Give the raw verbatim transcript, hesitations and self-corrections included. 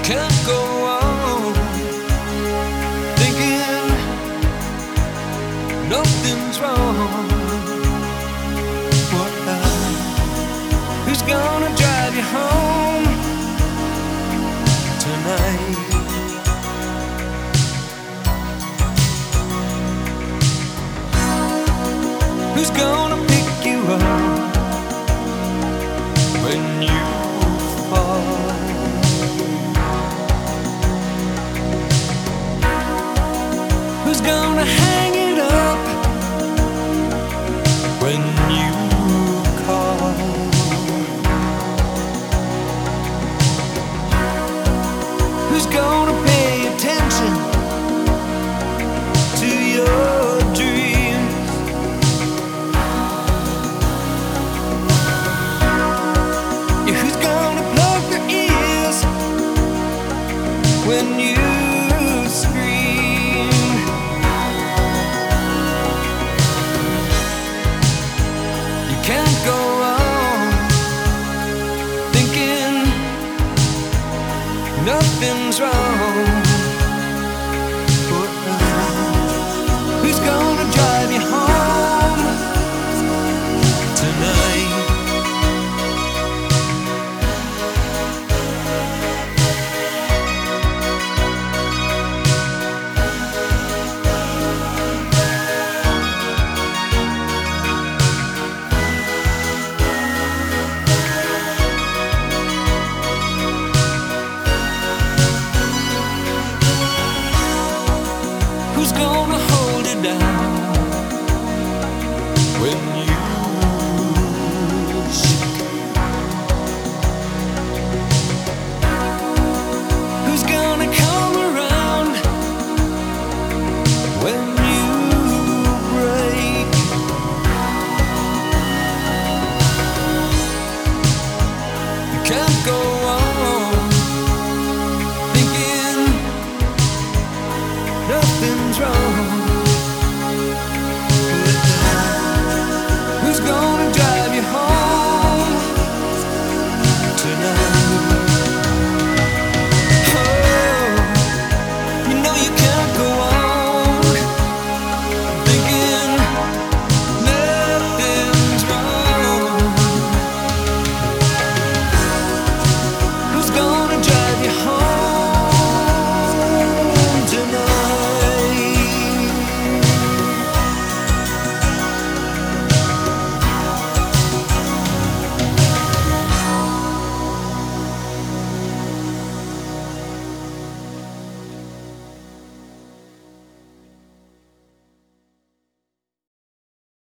can't go on thinking nothing's wrong. What now? Who's gonna drive you home tonight? Who's gonna pick you up when you fall? Who's gonna hang it up when you call? Who's gonna pay attention to your dreams? Yeah, who's gonna plug their ears when you scream? You can't go on thinking nothing's wrong.